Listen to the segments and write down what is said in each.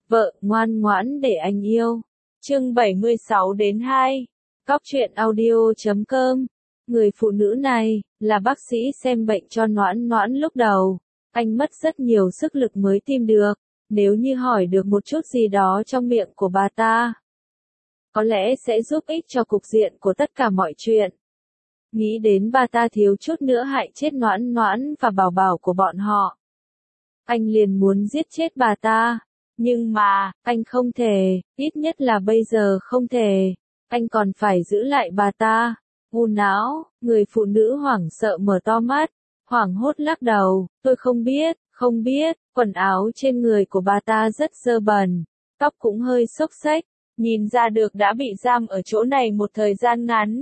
Vợ, ngoan ngoãn để anh yêu. Chương 76-2. Cóc truyện audio.com. Người phụ nữ này, là bác sĩ xem bệnh cho Noãn Noãn lúc đầu. Anh mất rất nhiều sức lực mới tìm được. Nếu như hỏi được một chút gì đó trong miệng của bà ta, có lẽ sẽ giúp ích cho cục diện của tất cả mọi chuyện. Nghĩ đến bà ta thiếu chút nữa hại chết Noãn Noãn và Bảo Bảo của bọn họ, anh liền muốn giết chết bà ta. Nhưng mà, anh không thể, ít nhất là bây giờ không thể. Anh còn phải giữ lại bà ta. U não, người phụ nữ hoảng sợ mở to mắt, hoảng hốt lắc đầu, tôi không biết, quần áo trên người của bà ta rất dơ bẩn, tóc cũng hơi xốc xếch, nhìn ra được đã bị giam ở chỗ này một thời gian ngắn.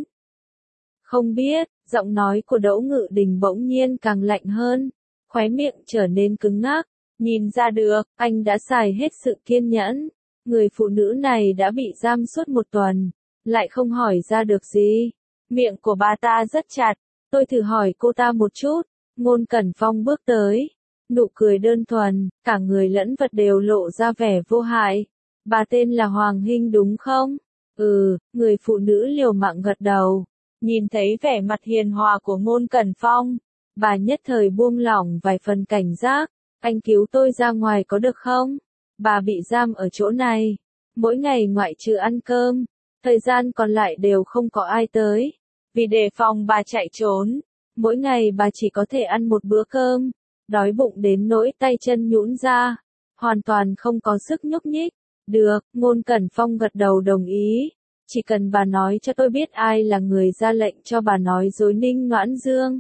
Không biết, giọng nói của Đỗ Ngự Đình bỗng nhiên càng lạnh hơn, khóe miệng trở nên cứng ngắc. Nhìn ra được, anh đã xài hết sự kiên nhẫn. Người phụ nữ này đã bị giam suốt một tuần, lại không hỏi ra được gì. Miệng của bà ta rất chặt, tôi thử hỏi cô ta một chút. Ngôn Cẩn Phong bước tới, nụ cười đơn thuần, cả người lẫn vật đều lộ ra vẻ vô hại. Bà tên là Hoàng Hinh đúng không? Ừ, người phụ nữ liều mạng gật đầu. Nhìn thấy vẻ mặt hiền hòa của Ngôn Cẩn Phong, bà nhất thời buông lỏng vài phần cảnh giác. Anh cứu tôi ra ngoài có được không? Bà bị giam ở chỗ này, mỗi ngày ngoại trừ ăn cơm, thời gian còn lại đều không có ai tới. Vì đề phòng bà chạy trốn, mỗi ngày bà chỉ có thể ăn một bữa cơm, đói bụng đến nỗi tay chân nhũn ra, hoàn toàn không có sức nhúc nhích. Được, Ngôn Cẩn Phong gật đầu đồng ý. Chỉ cần bà nói cho tôi biết ai là người ra lệnh cho bà nói dối Ninh Noãn Dương,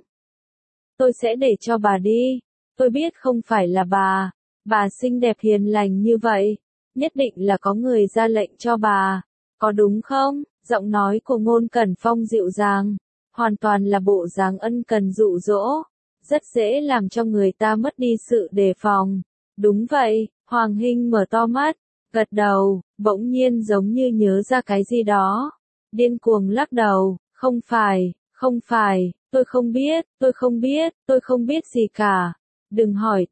tôi sẽ để cho bà đi. Tôi biết không phải là bà xinh đẹp hiền lành như vậy, nhất định là có người ra lệnh cho bà, có đúng không? Giọng nói của Ngôn Cẩn Phong dịu dàng, hoàn toàn là bộ dáng ân cần dụ dỗ, rất dễ làm cho người ta mất đi sự đề phòng. Đúng vậy, Hoàng Hinh mở to mắt, gật đầu, bỗng nhiên giống như nhớ ra cái gì đó, điên cuồng lắc đầu, không phải, tôi không biết gì cả. Đừng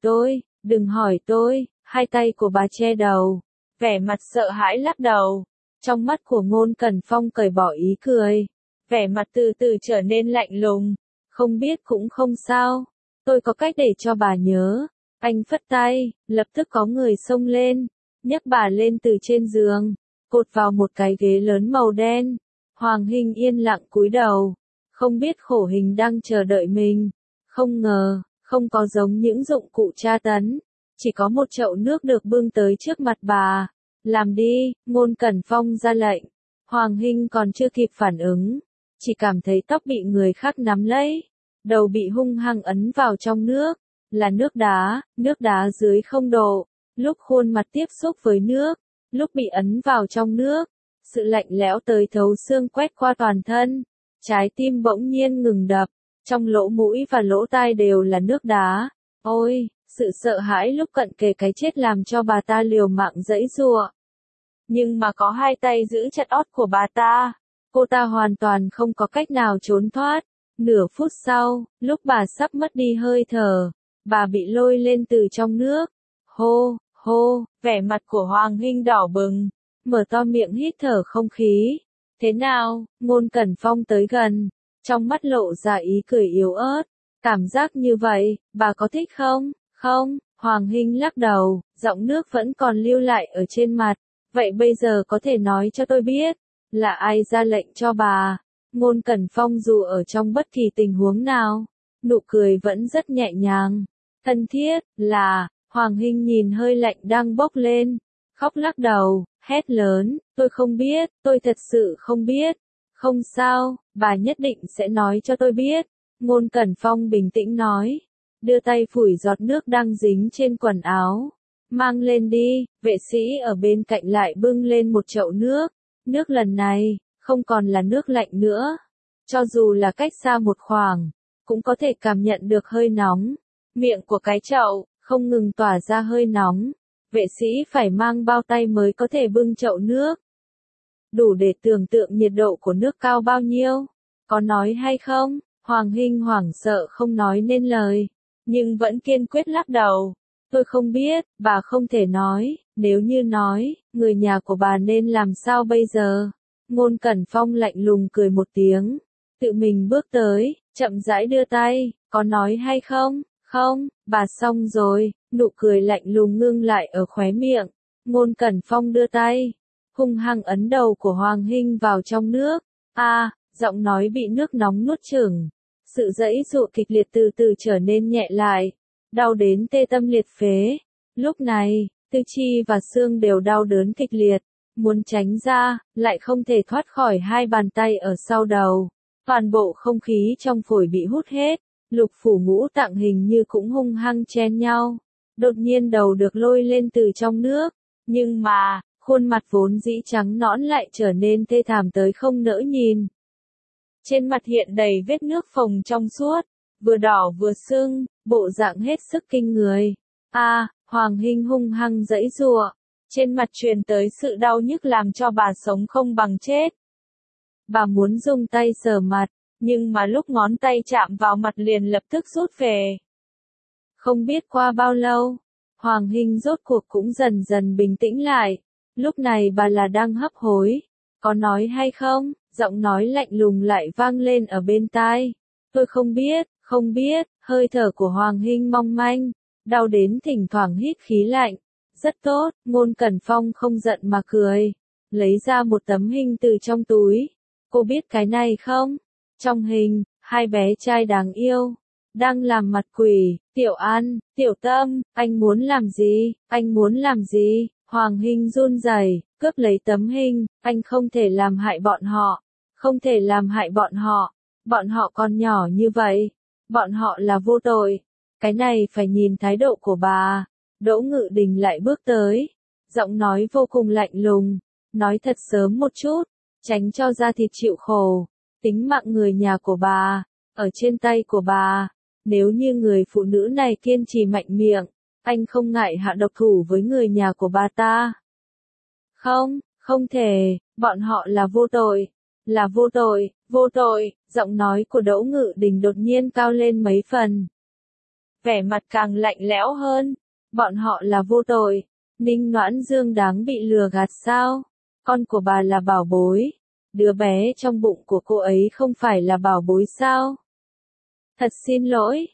hỏi tôi, hai tay của bà che đầu, vẻ mặt sợ hãi lắc đầu. Trong mắt của Ngôn Cẩn Phong cởi bỏ ý cười, vẻ mặt từ từ trở nên lạnh lùng. Không biết cũng không sao, tôi có cách để cho bà nhớ. Anh phất tay, lập tức có người xông lên, nhấc bà lên từ trên giường, cột vào một cái ghế lớn màu đen. Hoàng Hinh yên lặng cúi đầu, không biết khổ hình đang chờ đợi mình. Không ngờ, không có giống những dụng cụ tra tấn, chỉ có một chậu nước được bưng tới trước mặt bà. Làm đi, Ngôn Cẩn Phong ra lệnh. Hoàng Hinh còn chưa kịp phản ứng, chỉ cảm thấy tóc bị người khác nắm lấy, đầu bị hung hăng ấn vào trong nước, là nước đá dưới 0 độ. Lúc khuôn mặt tiếp xúc với nước, lúc bị ấn vào trong nước, sự lạnh lẽo tới thấu xương quét qua toàn thân, trái tim bỗng nhiên ngừng đập. Trong lỗ mũi và lỗ tai đều là nước đá. Ôi, sự sợ hãi lúc cận kề cái chết làm cho bà ta liều mạng giãy giụa. Nhưng mà có hai tay giữ chặt ót của bà ta, cô ta hoàn toàn không có cách nào trốn thoát. Nửa phút sau, lúc bà sắp mất đi hơi thở, bà bị lôi lên từ trong nước. Hô, vẻ mặt của Hoàng Hinh đỏ bừng, mở to miệng hít thở không khí. Thế nào? Ngôn Cẩn Phong tới gần, trong mắt lộ ra ý cười yếu ớt. Cảm giác như vậy, bà có thích không? Không, Hoàng Hinh lắc đầu, giọng nước vẫn còn lưu lại ở trên mặt. Vậy bây giờ có thể nói cho tôi biết, là ai ra lệnh cho bà? Ngôn Cẩn Phong dù ở trong bất kỳ tình huống nào, nụ cười vẫn rất nhẹ nhàng, thân thiết, là, Hoàng Hinh nhìn hơi lạnh đang bốc lên, khóc lắc đầu, hét lớn, tôi không biết, tôi thật sự không biết. Không sao, bà nhất định sẽ nói cho tôi biết. Ngôn Cẩn Phong bình tĩnh nói, đưa tay phủi giọt nước đang dính trên quần áo. Mang lên đi, vệ sĩ ở bên cạnh lại bưng lên một chậu nước. Nước lần này, không còn là nước lạnh nữa. Cho dù là cách xa một khoảng, cũng có thể cảm nhận được hơi nóng. Miệng của cái chậu, không ngừng tỏa ra hơi nóng. Vệ sĩ phải mang bao tay mới có thể bưng chậu nước. Đủ để tưởng tượng nhiệt độ của nước cao bao nhiêu. Có nói hay không? Hoàng Hinh hoảng sợ không nói nên lời, nhưng vẫn kiên quyết lắc đầu. Tôi không biết, bà không thể nói, Nếu như nói, người nhà của bà nên làm sao bây giờ? Ngôn Cẩn Phong lạnh lùng cười một tiếng, tự mình bước tới, chậm rãi đưa tay, có nói hay không? Không, bà xong rồi, nụ cười lạnh lùng ngưng lại ở khóe miệng. Ngôn Cẩn Phong đưa tay, hung hăng ấn đầu của Hoàng Hinh vào trong nước. Giọng nói bị nước nóng nuốt chửng. Sự giãy giụa kịch liệt từ từ trở nên nhẹ lại, đau đến tê tâm liệt phế. Lúc này, tư chi và xương đều đau đớn kịch liệt, muốn tránh ra, lại không thể thoát khỏi hai bàn tay ở sau đầu. Toàn bộ không khí trong phổi bị hút hết, lục phủ ngũ tạng hình như cũng hung hăng chen nhau. Đột nhiên đầu được lôi lên từ trong nước, nhưng mà, khuôn mặt vốn dĩ trắng nõn lại trở nên thê thảm tới không nỡ nhìn. Trên mặt hiện đầy vết nước phồng trong suốt, vừa đỏ vừa sưng, bộ dạng hết sức kinh người. Hoàng Hinh hung hăng giãy giụa, trên mặt truyền tới sự đau nhức làm cho bà sống không bằng chết. Bà muốn dùng tay sờ mặt, nhưng mà lúc ngón tay chạm vào mặt liền lập tức rút về. Không biết qua bao lâu, Hoàng Hinh rốt cuộc cũng dần dần bình tĩnh lại. Lúc này bà là đang hấp hối. Có nói hay không? Giọng nói lạnh lùng lại vang lên ở bên tai. Tôi không biết, hơi thở của Hoàng Hinh mong manh, đau đến thỉnh thoảng hít khí lạnh. Rất tốt, Ngôn Cẩn Phong không giận mà cười, lấy ra một tấm hình từ trong túi. Cô biết cái này không? Trong hình, hai bé trai đáng yêu, đang làm mặt quỷ. Tiểu An, Tiểu Tâm, anh muốn làm gì? Anh muốn làm gì? Hoàng Hinh run rẩy, cướp lấy tấm hình, anh không thể làm hại bọn họ. Không thể làm hại bọn họ. Bọn họ còn nhỏ như vậy. Bọn họ là vô tội. Cái này phải nhìn thái độ của bà. Đỗ Ngự Đình lại bước tới. Giọng nói vô cùng lạnh lùng. Nói thật sớm một chút. Tránh cho da thịt chịu khổ. Tính mạng người nhà của bà, ở trên tay của bà. Nếu như người phụ nữ này kiên trì mạnh miệng, anh không ngại hạ độc thủ với người nhà của bà ta. Không thể, bọn họ là vô tội. Là vô tội, giọng nói của Đỗ Ngự Đình đột nhiên cao lên mấy phần. Vẻ mặt càng lạnh lẽo hơn. Bọn họ là vô tội. Ninh Noãn Dương đáng bị lừa gạt sao? Con của bà là bảo bối. Đứa bé trong bụng của cô ấy không phải là bảo bối sao? Thật xin lỗi,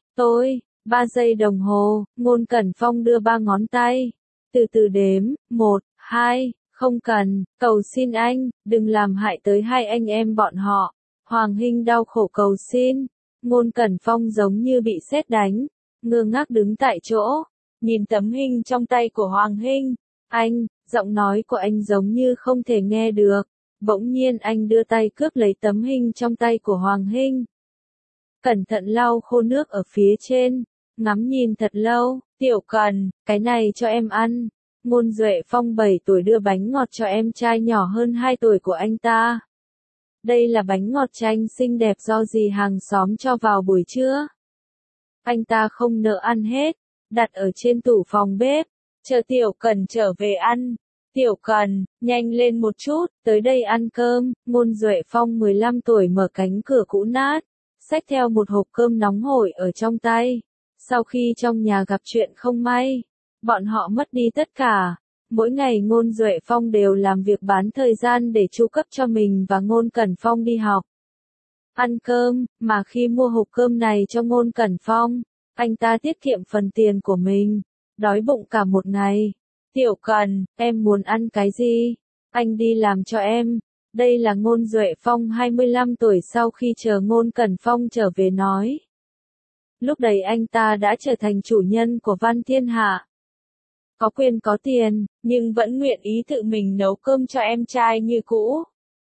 3 giây đồng hồ, Ngôn Cẩn Phong đưa 3 ngón tay. Từ từ đếm, 1, 2, không cần, cầu xin anh, đừng làm hại tới hai anh em bọn họ. Hoàng Hinh đau khổ cầu xin. Ngôn Cẩn Phong giống như bị sét đánh, ngơ ngác đứng tại chỗ, nhìn tấm hình trong tay của Hoàng Hinh. Giọng nói của anh giống như không thể nghe được. Bỗng nhiên anh đưa tay cướp lấy tấm hình trong tay của Hoàng Hinh. Cẩn thận lau khô nước ở phía trên, ngắm nhìn thật lâu. Tiểu Cần, cái này cho em ăn. Ngôn Duệ Phong 7 tuổi đưa bánh ngọt cho em trai nhỏ hơn 2 tuổi của anh ta. Đây là bánh ngọt chanh xinh đẹp do dì hàng xóm cho vào buổi trưa. Anh ta không nỡ ăn hết, đặt ở trên tủ phòng bếp, chờ Tiểu Cần trở về ăn. Tiểu Cần, nhanh lên một chút, tới đây ăn cơm. Ngôn Duệ Phong 15 tuổi mở cánh cửa cũ nát, xách theo một hộp cơm nóng hổi ở trong tay. Sau khi trong nhà gặp chuyện không may, bọn họ mất đi tất cả. Mỗi ngày Ngôn Duệ Phong đều làm việc bán thời gian để chu cấp cho mình và Ngôn Cẩn Phong đi học. Ăn cơm, mà khi mua hộp cơm này cho Ngôn Cẩn Phong, anh ta tiết kiệm phần tiền của mình, đói bụng cả một ngày. Tiểu Cần, em muốn ăn cái gì? Anh đi làm cho em. Đây là Ngôn Duệ Phong 25 tuổi sau khi chờ Ngôn Cẩn Phong trở về nói. Lúc đấy anh ta đã trở thành chủ nhân của Văn Thiên Hạ. Có quyền có tiền, nhưng vẫn nguyện ý tự mình nấu cơm cho em trai như cũ.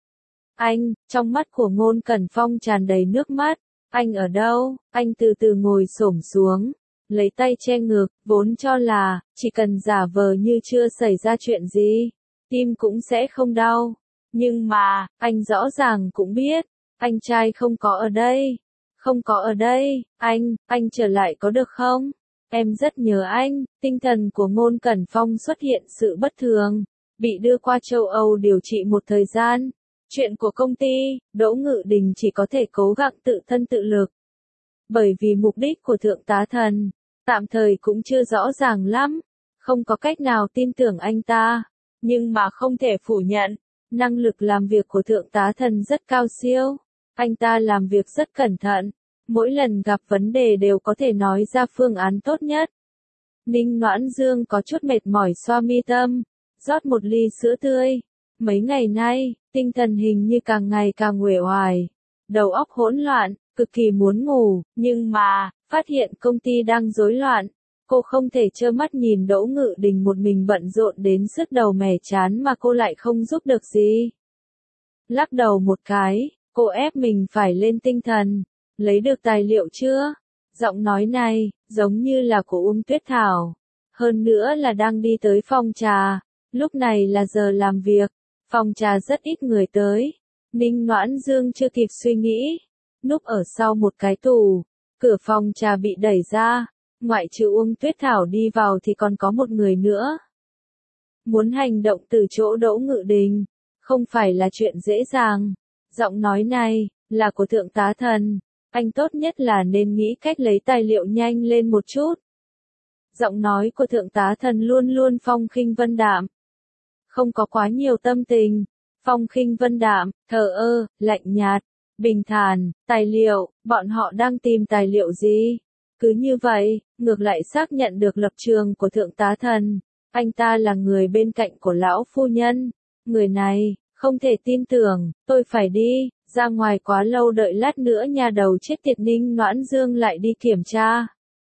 Trong mắt của Ngôn Cẩn Phong tràn đầy nước mắt. Anh ở đâu? Anh từ từ ngồi xổm xuống, lấy tay che ngực, vốn cho là, chỉ cần giả vờ như chưa xảy ra chuyện gì, tim cũng sẽ không đau. Nhưng mà, anh rõ ràng cũng biết, anh trai không có ở đây. Không có ở đây, anh trở lại có được không? Em rất nhớ anh. Tinh thần của Ngôn Cẩn Phong xuất hiện sự bất thường, bị đưa qua châu Âu điều trị một thời gian. Chuyện của công ty, Đỗ Ngự Đình chỉ có thể cố gắng tự thân tự lực. Bởi vì mục đích của Thượng tá Thần, tạm thời cũng chưa rõ ràng lắm. không có cách nào tin tưởng anh ta. Nhưng mà không thể phủ nhận, năng lực làm việc của thượng tá thần rất cao siêu. Anh ta làm việc rất cẩn thận, mỗi lần gặp vấn đề đều có thể nói ra phương án tốt nhất. Ninh Noãn Dương có chút mệt mỏi xoa mi tâm, rót một ly sữa tươi. Mấy ngày nay, tinh thần hình như càng ngày càng uể oải, đầu óc hỗn loạn, cực kỳ muốn ngủ, nhưng mà, phát hiện công ty đang rối loạn. Cô không thể trơ mắt nhìn Đỗ Ngự Đình một mình bận rộn đến sứt đầu mẻ chán mà cô lại không giúp được gì. Lắc đầu một cái, cô ép mình phải lên tinh thần. Lấy được tài liệu chưa? Giọng nói này, giống như là của Uông Tuyết Thảo. Hơn nữa là đang đi tới phòng trà. Lúc này là giờ làm việc. Phòng trà rất ít người tới. Ninh Noãn Dương chưa kịp suy nghĩ. Núp ở sau một cái tủ. Cửa phòng trà bị đẩy ra. Ngoại trừ Uông Tuyết Thảo đi vào thì còn có một người nữa. Muốn hành động từ chỗ Đỗ Ngự Đình, không phải là chuyện dễ dàng. Giọng nói này, là của thượng tá thần. Anh tốt nhất là nên nghĩ cách lấy tài liệu nhanh lên một chút. Giọng nói của thượng tá thần luôn luôn phong khinh vân đạm. Không có quá nhiều tâm tình. Phong khinh vân đạm, thờ ơ, lạnh nhạt, bình thản, tài liệu, bọn họ đang tìm tài liệu gì? Cứ như vậy, ngược lại xác nhận được lập trường của thượng tá thần. Anh ta là người bên cạnh của lão phu nhân. Người này, không thể tin tưởng, tôi phải đi, ra ngoài quá lâu đợi lát nữa nhà đầu chết tiệt Ninh Noãn Dương lại đi kiểm tra.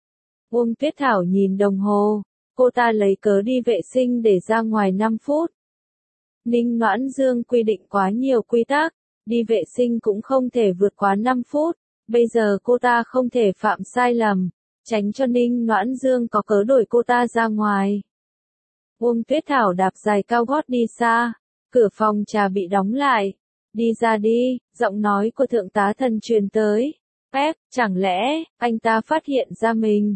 Uông Tuyết Thảo nhìn đồng hồ, cô ta lấy cớ đi vệ sinh để ra ngoài 5 phút. Ninh Noãn Dương quy định quá nhiều quy tắc, đi vệ sinh cũng không thể vượt quá 5 phút. Bây giờ cô ta không thể phạm sai lầm, tránh cho Ninh Noãn Dương có cớ đuổi cô ta ra ngoài. Uông Tuyết Thảo đạp giày cao gót đi xa, cửa phòng trà bị đóng lại. Đi ra đi, giọng nói của thượng tá thần truyền tới. Pep, chẳng lẽ, anh ta phát hiện ra mình?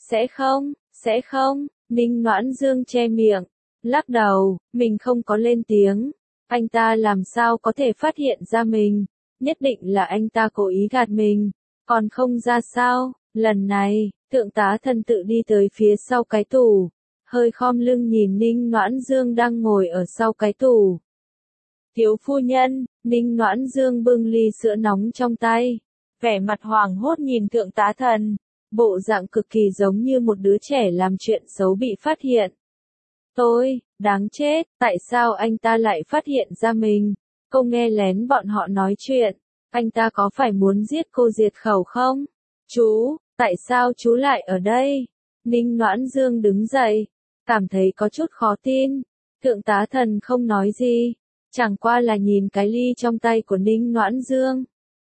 Sẽ không, Ninh Noãn Dương che miệng, lắc đầu, mình không có lên tiếng. Anh ta làm sao có thể phát hiện ra mình? Nhất định là anh ta cố ý gạt mình, còn không ra sao. Lần này, thượng tá thần tự đi tới phía sau cái tủ, hơi khom lưng nhìn Ninh Noãn Dương đang ngồi ở sau cái tủ. Thiếu phu nhân, Ninh Noãn Dương bưng ly sữa nóng trong tay, vẻ mặt hoảng hốt nhìn thượng tá thần, bộ dạng cực kỳ giống như một đứa trẻ làm chuyện xấu bị phát hiện. Đáng chết, tại sao anh ta lại phát hiện ra mình? Cô nghe lén bọn họ nói chuyện, anh ta có phải muốn giết cô diệt khẩu không? Chú, tại sao chú lại ở đây? Ninh Noãn Dương đứng dậy, cảm thấy có chút khó tin. Thượng tá thần không nói gì, chẳng qua là nhìn cái ly trong tay của Ninh Noãn Dương.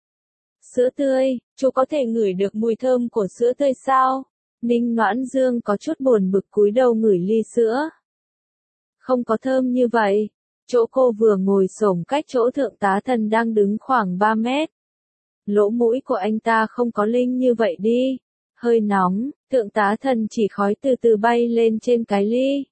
Sữa tươi, chú có thể ngửi được mùi thơm của sữa tươi sao? Ninh Noãn Dương có chút buồn bực cúi đầu ngửi ly sữa. Không có thơm như vậy. Chỗ cô vừa ngồi xổm cách chỗ thượng tá thần đang đứng khoảng 3 mét. Lỗ mũi của anh ta không có linh như vậy đi. Hơi nóng, thượng tá thần chỉ khói từ từ bay lên trên cái ly.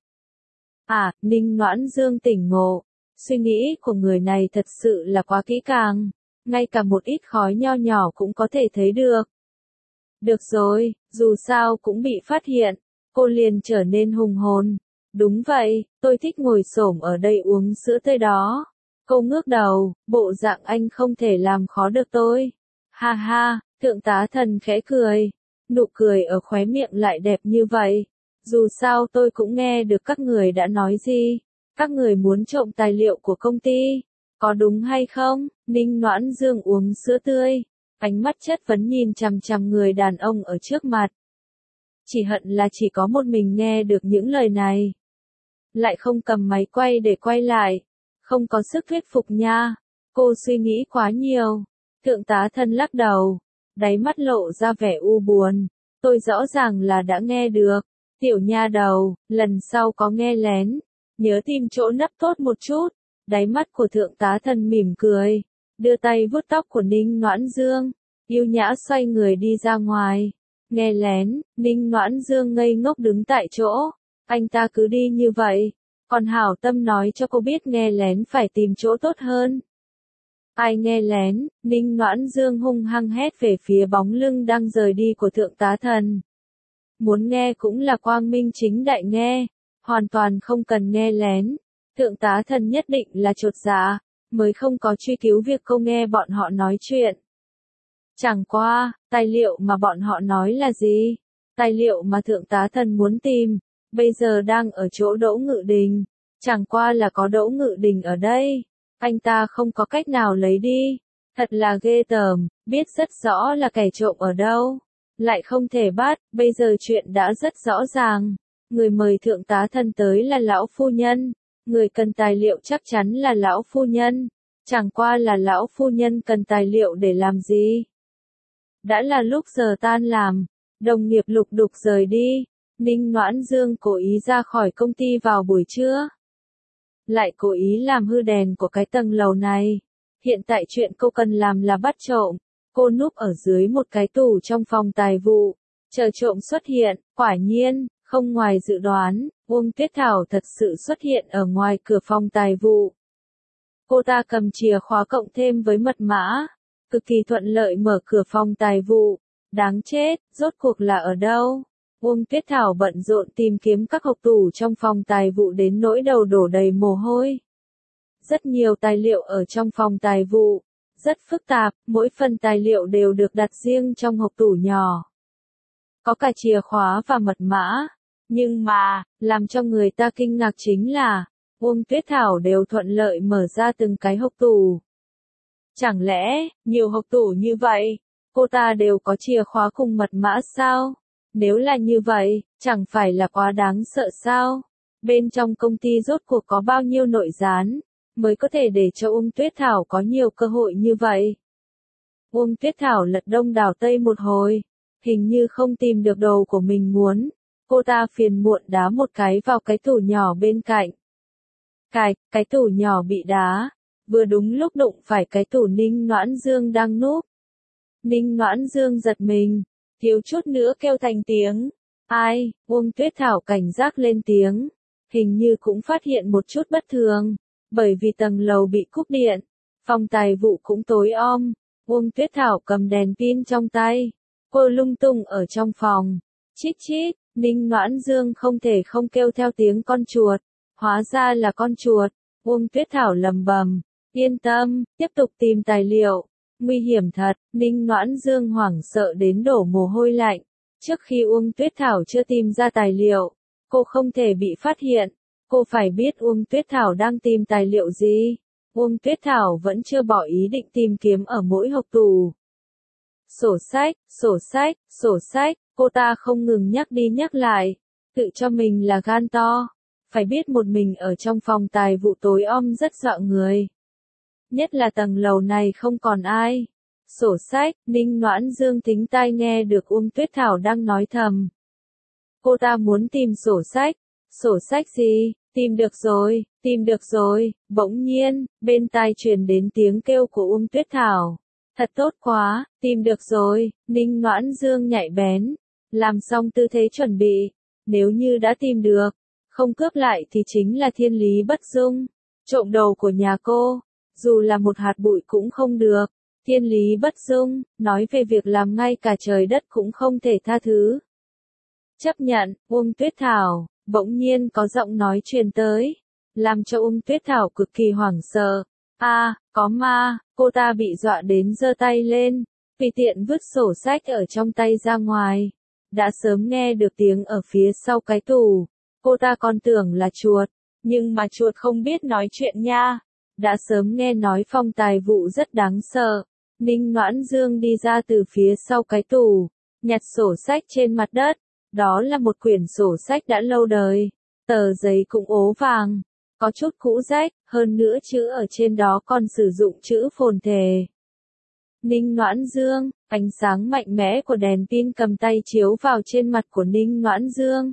Ninh Noãn Dương tỉnh ngộ. Suy nghĩ của người này thật sự là quá kỹ càng. Ngay cả một ít khói nho nhỏ cũng có thể thấy được. Được rồi, dù sao cũng bị phát hiện. Cô liền trở nên hùng hồn. Đúng vậy, tôi thích ngồi xổm ở đây uống sữa tươi đó. Cô ngước đầu, bộ dạng anh không thể làm khó được tôi. Ha ha, thượng tá thần khẽ cười. Nụ cười ở khóe miệng lại đẹp như vậy. Dù sao tôi cũng nghe được các người đã nói gì. Các người muốn trộm tài liệu của công ty. Có đúng hay không? Ninh Noãn Dương uống sữa tươi. Ánh mắt chất vấn nhìn chằm chằm người đàn ông ở trước mặt. Chỉ hận là chỉ có một mình nghe được những lời này. Lại không cầm máy quay để quay lại. Không có sức thuyết phục nha. Cô suy nghĩ quá nhiều. Thượng tá thân lắc đầu. Đáy mắt lộ ra vẻ u buồn. Tôi rõ ràng là đã nghe được. Tiểu nha đầu, lần sau có nghe lén. Nhớ tìm chỗ nấp tốt một chút. Đáy mắt của thượng tá thân mỉm cười. Đưa tay vuốt tóc của Ninh Noãn Dương. Yêu nhã xoay người đi ra ngoài. Nghe lén, Ninh Noãn Dương ngây ngốc đứng tại chỗ. Anh ta cứ đi như vậy. Còn hảo tâm nói cho cô biết nghe lén phải tìm chỗ tốt hơn. Ai nghe lén? Ninh Noãn Dương hung hăng hét về phía bóng lưng đang rời đi của thượng tá thần. Muốn nghe cũng là quang minh chính đại nghe. hoàn toàn không cần nghe lén. Thượng tá Thần nhất định là chột dạ, mới không có truy cứu việc cô nghe bọn họ nói chuyện. Chẳng qua, tài liệu mà bọn họ nói là gì? Tài liệu mà Thượng tá Thần muốn tìm, bây giờ đang ở chỗ Đỗ Ngự Đình. Chẳng qua là có Đỗ Ngự Đình ở đây, anh ta không có cách nào lấy đi. Thật là ghê tởm, biết rất rõ là kẻ trộm ở đâu, lại không thể bắt, bây giờ chuyện đã rất rõ ràng. Người mời Thượng tá Thần tới là lão phu nhân, người cần tài liệu chắc chắn là lão phu nhân. Chẳng qua là lão phu nhân cần tài liệu để làm gì? Đã là lúc giờ tan làm, đồng nghiệp lục đục rời đi, Ninh Noãn Dương cố ý ra khỏi công ty vào buổi trưa. Lại cố ý làm hư đèn của cái tầng lầu này. Hiện tại chuyện cô cần làm là bắt trộm. Cô núp ở dưới một cái tủ trong phòng tài vụ, chờ trộm xuất hiện. Quả nhiên, không ngoài dự đoán, Uông Tuyết Thảo thật sự xuất hiện ở ngoài cửa phòng tài vụ. Cô ta cầm chìa khóa cộng thêm với mật mã, cực kỳ thuận lợi mở cửa phòng tài vụ. Đáng chết, rốt cuộc là ở đâu? Uông Tuyết Thảo bận rộn tìm kiếm các hộc tủ trong phòng tài vụ đến nỗi đầu đổ đầy mồ hôi. Rất nhiều tài liệu ở trong phòng tài vụ, rất phức tạp, mỗi phần tài liệu đều được đặt riêng trong hộc tủ nhỏ. Có cả chìa khóa và mật mã, nhưng mà, làm cho người ta kinh ngạc chính là, Uông Tuyết Thảo đều thuận lợi mở ra từng cái hộc tủ. Chẳng lẽ, nhiều hộc tủ như vậy, cô ta đều có chìa khóa cùng mật mã sao? Nếu là như vậy, chẳng phải là quá đáng sợ sao? Bên trong công ty rốt cuộc có bao nhiêu nội gián, mới có thể để cho Uông Tuyết Thảo có nhiều cơ hội như vậy? Uông Tuyết Thảo lật đông đảo tây một hồi, hình như không tìm được đồ của mình muốn. Cô ta phiền muộn đá một cái vào cái tủ nhỏ bên cạnh. Cái tủ nhỏ bị đá, vừa đúng lúc đụng phải cái tủ Ninh Noãn Dương đang núp. Ninh Noãn Dương giật mình, thiếu chút nữa kêu thành tiếng. Ai? Uông Tuyết Thảo cảnh giác lên tiếng, hình như cũng phát hiện một chút bất thường, bởi vì tầng lầu bị cúp điện, phòng tài vụ cũng tối om. Uông Tuyết Thảo cầm đèn pin trong tay, cô lung tung ở trong phòng. Chít chít, Ninh Noãn Dương không thể không kêu theo tiếng con chuột, hóa ra là con chuột. Uông Tuyết Thảo lầm bầm, yên tâm, tiếp tục tìm tài liệu. Nguy hiểm thật, Ninh Noãn Dương hoảng sợ đến đổ mồ hôi lạnh. Trước khi Uông Tuyết Thảo chưa tìm ra tài liệu, cô không thể bị phát hiện. Cô phải biết Uông Tuyết Thảo đang tìm tài liệu gì. Uông Tuyết Thảo vẫn chưa bỏ ý định tìm kiếm ở mỗi hộc tủ. Sổ sách, sổ sách, sổ sách, cô ta không ngừng nhắc đi nhắc lại, tự cho mình là gan to. Phải biết một mình ở trong phòng tài vụ tối om rất dọa người. Nhất là tầng lầu này không còn ai. Sổ sách, Ninh Noãn Dương thính tai nghe được Uông Tuyết Thảo đang nói thầm. Cô ta muốn tìm sổ sách. Sổ sách gì? Tìm được rồi, bỗng nhiên, bên tai truyền đến tiếng kêu của Uông Tuyết Thảo. Thật tốt quá, tìm được rồi, Ninh Noãn Dương nhạy bén, làm xong tư thế chuẩn bị, nếu như đã tìm được, không cướp lại thì chính là thiên lý bất dung, trộm đồ của nhà cô, dù là một hạt bụi cũng không được, thiên lý bất dung, nói về việc làm ngay cả trời đất cũng không thể tha thứ. Chấp nhận, Uông Tuyết Thảo, bỗng nhiên có giọng nói truyền tới, làm cho Uông Tuyết Thảo cực kỳ hoảng sợ. Có ma, cô ta bị dọa đến giơ tay lên, tùy tiện vứt sổ sách ở trong tay ra ngoài. Đã sớm nghe được tiếng ở phía sau cái tủ, cô ta còn tưởng là chuột, nhưng mà chuột không biết nói chuyện nha. Đã sớm nghe nói phòng tài vụ rất đáng sợ. Ninh Noãn Dương đi ra từ phía sau cái tủ, nhặt sổ sách trên mặt đất. Đó là một quyển sổ sách đã lâu đời, tờ giấy cũng ố vàng, có chút cũ rách, hơn nữa chữ ở trên đó còn sử dụng chữ phồn thể. Ninh Noãn Dương, ánh sáng mạnh mẽ của đèn pin cầm tay chiếu vào trên mặt của Ninh Noãn Dương.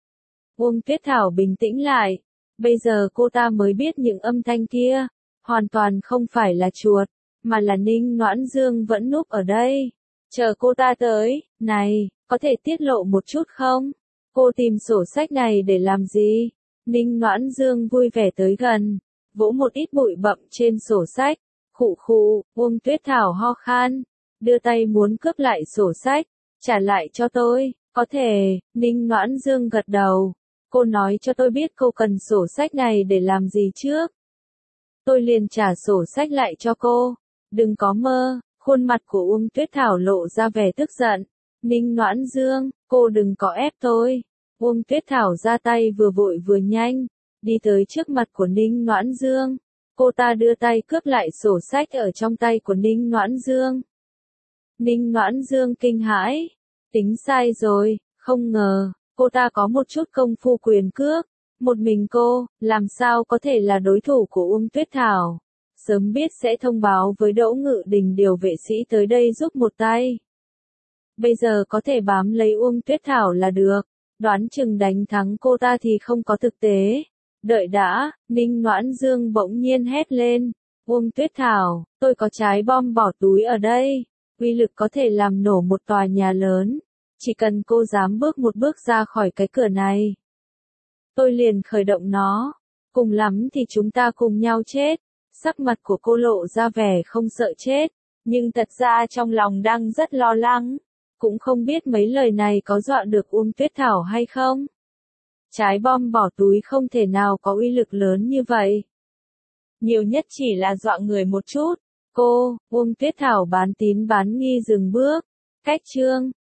Uông Tuyết Thảo bình tĩnh lại, bây giờ cô ta mới biết những âm thanh kia, hoàn toàn không phải là chuột, mà là Ninh Noãn Dương vẫn núp ở đây, chờ cô ta tới. Này, có thể tiết lộ một chút không? Cô tìm sổ sách này để làm gì? Ninh Noãn Dương vui vẻ tới gần, vỗ một ít bụi bặm trên sổ sách. Khụ khụ, Uông Tuyết Thảo ho khan, đưa tay muốn cướp lại sổ sách, trả lại cho tôi, có thể. Ninh Noãn Dương gật đầu, Cô nói cho tôi biết cô cần sổ sách này để làm gì trước. Tôi liền trả sổ sách lại cho cô. Đừng có mơ, khuôn mặt của Uông Tuyết Thảo lộ ra vẻ tức giận. Ninh Noãn Dương, cô đừng có ép tôi. Uông Tuyết Thảo ra tay vừa vội vừa nhanh, đi tới trước mặt của Ninh Noãn Dương. Cô ta đưa tay cướp lại sổ sách ở trong tay của Ninh Noãn Dương. Ninh Noãn Dương kinh hãi, tính sai rồi, không ngờ, cô ta có một chút công phu quyền cước. Một mình cô, làm sao có thể là đối thủ của Uông Tuyết Thảo. Sớm biết sẽ thông báo với Đỗ Ngự Đình điều vệ sĩ tới đây giúp một tay. Bây giờ có thể bám lấy Uông Tuyết Thảo là được, đoán chừng đánh thắng cô ta thì không có thực tế. Đợi đã, Ninh Noãn Dương bỗng nhiên hét lên. Uông Tuyết Thảo, tôi có trái bom bỏ túi ở đây, uy lực có thể làm nổ một tòa nhà lớn. Chỉ cần cô dám bước một bước ra khỏi cái cửa này, tôi liền khởi động nó. Cùng lắm thì chúng ta cùng nhau chết. Sắc mặt của cô lộ ra vẻ không sợ chết, nhưng thật ra trong lòng đang rất lo lắng. Cũng không biết mấy lời này có dọa được Uông Tuyết Thảo hay không. Trái bom bỏ túi không thể nào có uy lực lớn như vậy. Nhiều nhất chỉ là dọa người một chút. Cô, Uông Tuyết Thảo bán tín bán nghi dừng bước. Cách chương